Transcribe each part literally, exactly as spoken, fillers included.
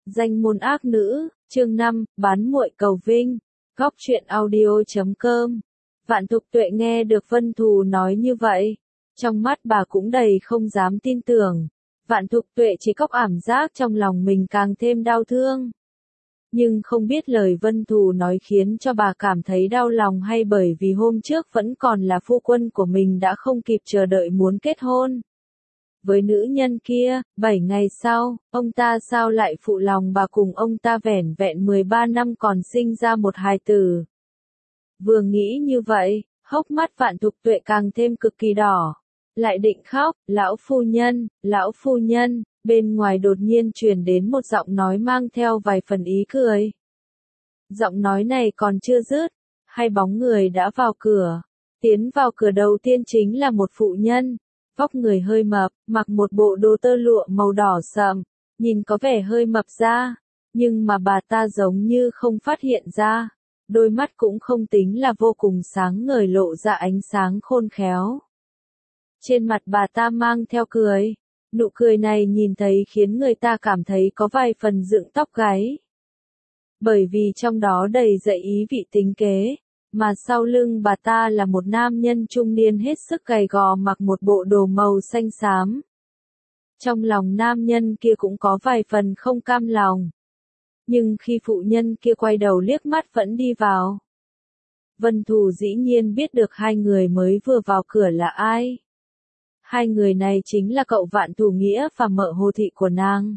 Danh môn ác nữ, chương năm, bán muội cầu vinh. Góc truyện audio chấm com. Vạn Thục Tuệ nghe được Vân Thù nói như vậy, trong mắt bà cũng đầy không dám tin tưởng. Vạn Thục Tuệ chỉ có cảm giác trong lòng mình càng thêm đau thương. Nhưng không biết lời Vân Thù nói khiến cho bà cảm thấy đau lòng hay bởi vì hôm trước vẫn còn là phu quân của mình đã không kịp chờ đợi muốn kết hôn với nữ nhân kia. Bảy ngày sau, ông ta sao lại phụ lòng bà cùng ông ta vẻn vẹn mười ba năm còn sinh ra một hài tử. Vừa nghĩ như vậy, hốc mắt Vạn Thục Tuệ càng thêm cực kỳ đỏ. Lại định khóc, lão phu nhân, lão phu nhân, bên ngoài đột nhiên truyền đến một giọng nói mang theo vài phần ý cười. Giọng nói này còn chưa dứt, hai bóng người đã vào cửa. Tiến vào cửa đầu tiên chính là một phụ nhân, vóc người hơi mập, mặc một bộ đồ tơ lụa màu đỏ sậm, nhìn có vẻ hơi mập ra, nhưng mà bà ta giống như không phát hiện ra, đôi mắt cũng không tính là vô cùng sáng ngời lộ ra ánh sáng khôn khéo. Trên mặt bà ta mang theo cười, nụ cười này nhìn thấy khiến người ta cảm thấy có vài phần dựng tóc gáy. Bởi vì trong đó đầy dậy ý vị tính kế, mà sau lưng bà ta là một nam nhân trung niên hết sức gầy gò mặc một bộ đồ màu xanh xám. Trong lòng nam nhân kia cũng có vài phần không cam lòng. Nhưng khi phụ nhân kia quay đầu liếc mắt vẫn đi vào. Vân Thù dĩ nhiên biết được hai người mới vừa vào cửa là ai. Hai người này chính là cậu Vạn Thù Nghĩa và mợ Hồ Thị của nàng.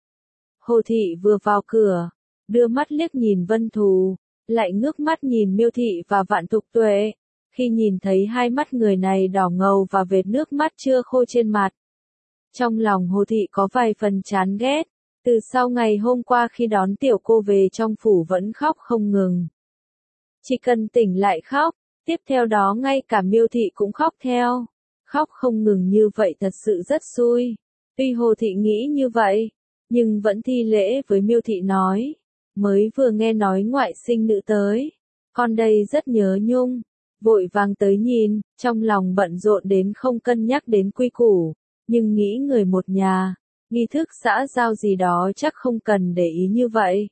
Hồ Thị vừa vào cửa, đưa mắt liếc nhìn Vân Thù, lại ngước mắt nhìn Miêu Thị và Vạn Thục Tuệ. Khi nhìn thấy hai mắt người này đỏ ngầu và vệt nước mắt chưa khô trên mặt, trong lòng Hồ Thị có vài phần chán ghét. Từ sau ngày hôm qua khi đón tiểu cô về trong phủ vẫn khóc không ngừng. Chỉ cần tỉnh lại khóc, tiếp theo đó ngay cả Miêu Thị cũng khóc theo. Khóc không ngừng như vậy thật sự rất xui. Tuy Hồ Thị nghĩ như vậy, nhưng vẫn thi lễ với Miêu Thị nói. Mới vừa nghe nói ngoại sinh nữ tới, con đây rất nhớ nhung, vội vàng tới nhìn, trong lòng bận rộn đến không cân nhắc đến quy củ, nhưng nghĩ người một nhà, nghi thức xã giao gì đó chắc không cần để ý như vậy.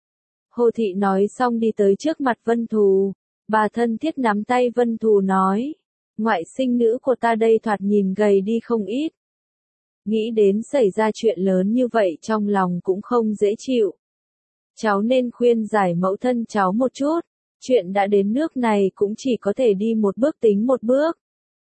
Hồ Thị nói xong đi tới trước mặt Vân Thù, bà thân thiết nắm tay Vân Thù nói, ngoại sinh nữ của ta đây thoạt nhìn gầy đi không ít. Nghĩ đến xảy ra chuyện lớn như vậy trong lòng cũng không dễ chịu. Cháu nên khuyên giải mẫu thân cháu một chút, chuyện đã đến nước này cũng chỉ có thể đi một bước tính một bước.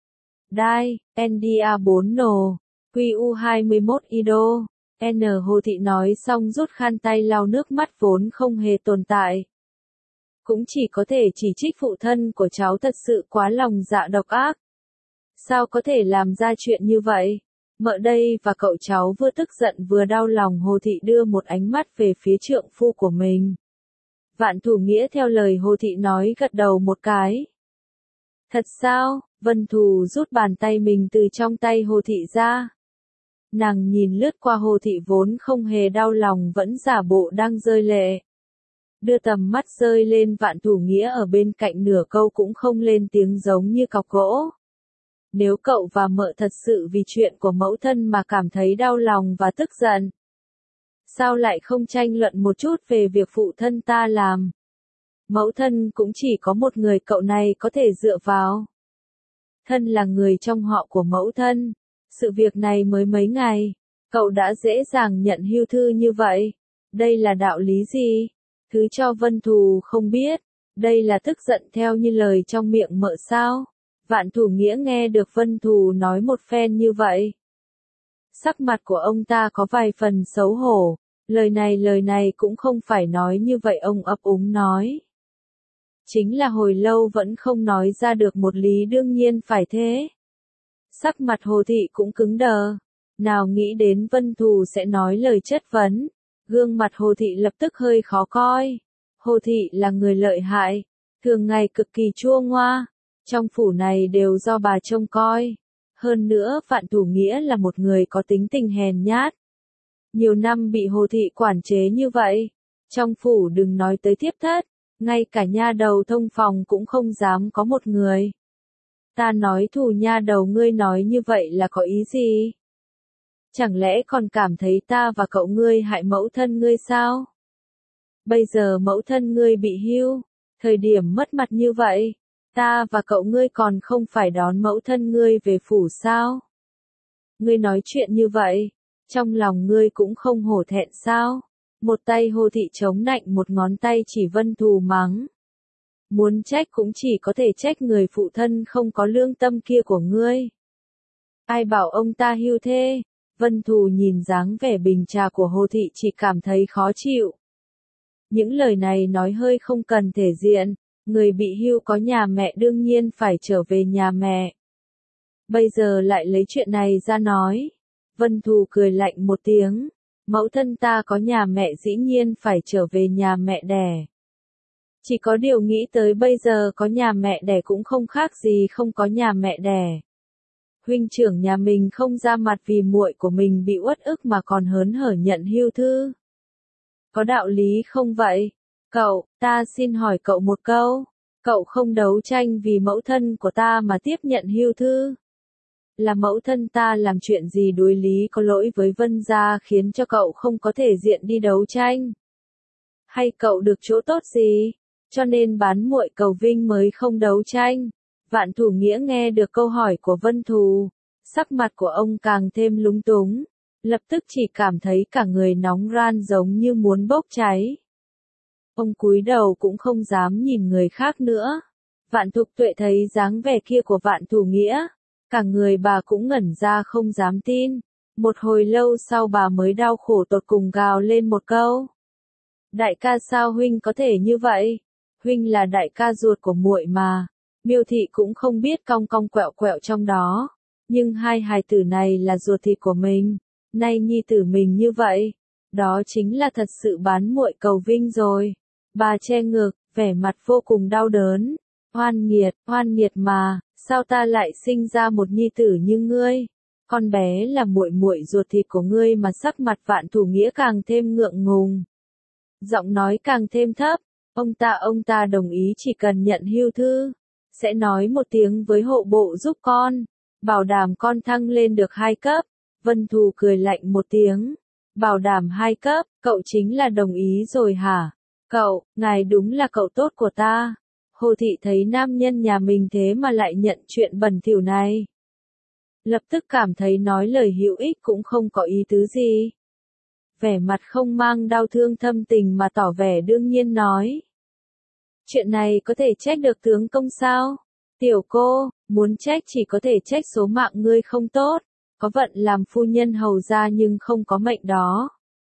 Đai, en đê a bốn N, quy u hai mươi mốt Ido, N Hồ Thị nói xong rút khăn tay lau nước mắt vốn không hề tồn tại. Cũng chỉ có thể chỉ trích phụ thân của cháu thật sự quá lòng dạ độc ác. Sao có thể làm ra chuyện như vậy? Mợ đây và cậu cháu vừa tức giận vừa đau lòng. Hồ Thị đưa một ánh mắt về phía trượng phu của mình. Vạn Thù Nghĩa theo lời Hồ Thị nói gật đầu một cái. Thật sao? Vân Thù rút bàn tay mình từ trong tay Hồ Thị ra. Nàng nhìn lướt qua Hồ Thị vốn không hề đau lòng vẫn giả bộ đang rơi lệ. Đưa tầm mắt rơi lên Vạn Thù Nghĩa ở bên cạnh nửa câu cũng không lên tiếng giống như cọc gỗ. Nếu cậu và mợ thật sự vì chuyện của mẫu thân mà cảm thấy đau lòng và tức giận, sao lại không tranh luận một chút về việc phụ thân ta làm? Mẫu thân cũng chỉ có một người cậu này có thể dựa vào. Thân là người trong họ của mẫu thân, sự việc này mới mấy ngày, cậu đã dễ dàng nhận hưu thư như vậy. Đây là đạo lý gì? Thứ cho Vân Thù không biết, đây là tức giận theo như lời trong miệng mợ sao? Vạn Thù Nghĩa nghe được Vân Thù nói một phen như vậy. Sắc mặt của ông ta có vài phần xấu hổ, lời này lời này cũng không phải nói như vậy ông ấp úng nói. Chính là hồi lâu vẫn không nói ra được một lý đương nhiên phải thế. Sắc mặt Hồ Thị cũng cứng đờ, nào nghĩ đến Vân Thù sẽ nói lời chất vấn, gương mặt Hồ Thị lập tức hơi khó coi. Hồ Thị là người lợi hại, thường ngày cực kỳ chua ngoa. Trong phủ này đều do bà trông coi. Hơn nữa Vạn Thù Nghĩa là một người có tính tình hèn nhát. Nhiều năm bị Hồ Thị quản chế như vậy. Trong phủ đừng nói tới thiếp thất, ngay cả nha đầu thông phòng cũng không dám có một người. Ta nói Thù nha đầu ngươi nói như vậy là có ý gì? Chẳng lẽ còn cảm thấy ta và cậu ngươi hại mẫu thân ngươi sao? Bây giờ mẫu thân ngươi bị hưu, thời điểm mất mặt như vậy, ta và cậu ngươi còn không phải đón mẫu thân ngươi về phủ sao? Ngươi nói chuyện như vậy, trong lòng ngươi cũng không hổ thẹn sao? Một tay Hồ Thị chống nạnh, một ngón tay chỉ Vân Thù mắng. Muốn trách cũng chỉ có thể trách người phụ thân không có lương tâm kia của ngươi. Ai bảo ông ta hưu thế? Vân Thù nhìn dáng vẻ bình trà của Hồ Thị chỉ cảm thấy khó chịu. Những lời này nói hơi không cần thể diện, người bị hưu có nhà mẹ đương nhiên phải trở về nhà mẹ. Bây giờ lại lấy chuyện này ra nói. Vân Thù cười lạnh một tiếng, mẫu thân ta có nhà mẹ dĩ nhiên phải trở về nhà mẹ đẻ. Chỉ có điều nghĩ tới bây giờ có nhà mẹ đẻ cũng không khác gì không có nhà mẹ đẻ. Huynh trưởng nhà mình không ra mặt vì muội của mình bị uất ức mà còn hớn hở nhận hưu thư. Có đạo lý không vậy? Cậu, ta xin hỏi cậu một câu, cậu không đấu tranh vì mẫu thân của ta mà tiếp nhận hưu thư? Là mẫu thân ta làm chuyện gì đối lý có lỗi với Vân gia khiến cho cậu không có thể diện đi đấu tranh? Hay cậu được chỗ tốt gì, cho nên bán muội cầu vinh mới không đấu tranh? Vạn Thủ Nghĩa nghe được câu hỏi của Vân Thù, sắc mặt của ông càng thêm lúng túng, lập tức chỉ cảm thấy cả người nóng ran giống như muốn bốc cháy. Ông cúi đầu cũng không dám nhìn người khác nữa. Vạn Thục Tuệ thấy dáng vẻ kia của Vạn Thủ Nghĩa, cả người bà cũng ngẩn ra không dám tin. Một hồi lâu sau bà mới đau khổ tột cùng gào lên một câu. Đại ca sao huynh có thể như vậy? Huynh là đại ca ruột của muội mà. Miêu Thị cũng không biết cong cong quẹo quẹo trong đó. Nhưng hai hài tử này là ruột thịt của mình. Nay nhi tử mình như vậy. Đó chính là thật sự bán muội cầu vinh rồi. Bà che ngực, vẻ mặt vô cùng đau đớn. Oan nghiệt, oan nghiệt mà, sao ta lại sinh ra một nhi tử như ngươi? Con bé là muội muội ruột thịt của ngươi mà. Sắc mặt Vạn Thủ Nghĩa càng thêm ngượng ngùng. Giọng nói càng thêm thấp. Ông ta ông ta đồng ý chỉ cần nhận hưu thư, sẽ nói một tiếng với hộ bộ giúp con, bảo đảm con thăng lên được hai cấp. Vân Thù cười lạnh một tiếng. Bảo đảm hai cấp, cậu chính là đồng ý rồi hả? Cậu, ngài đúng là cậu tốt của ta. Hồ Thị thấy nam nhân nhà mình thế mà lại nhận chuyện bẩn thỉu này. Lập tức cảm thấy nói lời hữu ích cũng không có ý tứ gì. Vẻ mặt không mang đau thương thâm tình mà tỏ vẻ đương nhiên nói. Chuyện này có thể trách được tướng công sao? Tiểu cô, muốn trách chỉ có thể trách số mạng ngươi không tốt, có vận làm phu nhân hầu gia nhưng không có mệnh đó.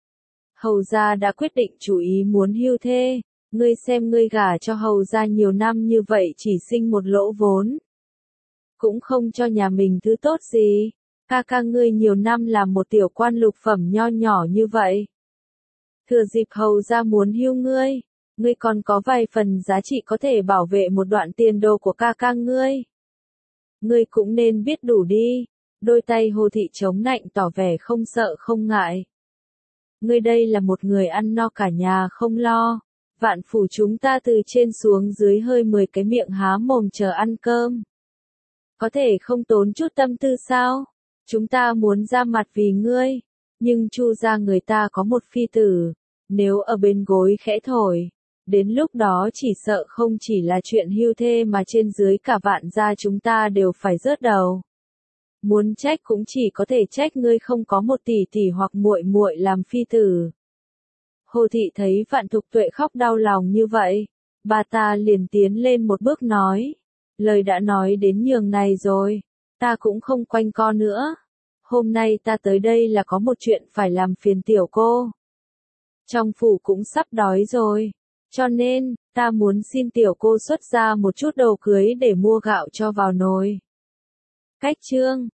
Hầu gia đã quyết định chủ ý muốn hưu thê, ngươi xem ngươi gả cho hầu gia nhiều năm như vậy chỉ sinh một lỗ vốn. Cũng không cho nhà mình thứ tốt gì, ca ca ngươi nhiều năm làm một tiểu quan lục phẩm nho nhỏ như vậy. Thừa dịp hầu gia muốn hưu ngươi, ngươi còn có vài phần giá trị có thể bảo vệ một đoạn tiền đồ của ca ca ngươi. Ngươi cũng nên biết đủ đi. Đôi tay Hồ Thị chống nạnh tỏ vẻ không sợ không ngại. Ngươi đây là một người ăn no cả nhà không lo. Vạn phủ chúng ta từ trên xuống dưới hơi mười cái miệng há mồm chờ ăn cơm. Có thể không tốn chút tâm tư sao? Chúng ta muốn ra mặt vì ngươi. Nhưng Chu gia người ta có một phi tử. Nếu ở bên gối khẽ thổi, đến lúc đó chỉ sợ không chỉ là chuyện hưu thê mà trên dưới cả Vạn gia chúng ta đều phải rớt đầu. Muốn trách cũng chỉ có thể trách ngươi không có một tỷ tỷ hoặc muội muội làm phi tử. Hồ Thị thấy Vạn Thục Tuệ khóc đau lòng như vậy, bà ta liền tiến lên một bước nói, lời đã nói đến nhường này rồi, ta cũng không quanh co nữa. Hôm nay ta tới đây là có một chuyện phải làm phiền tiểu cô. Trong phủ cũng sắp đói rồi, cho nên, ta muốn xin tiểu cô xuất ra một chút đồ cưới để mua gạo cho vào nồi. Cách chương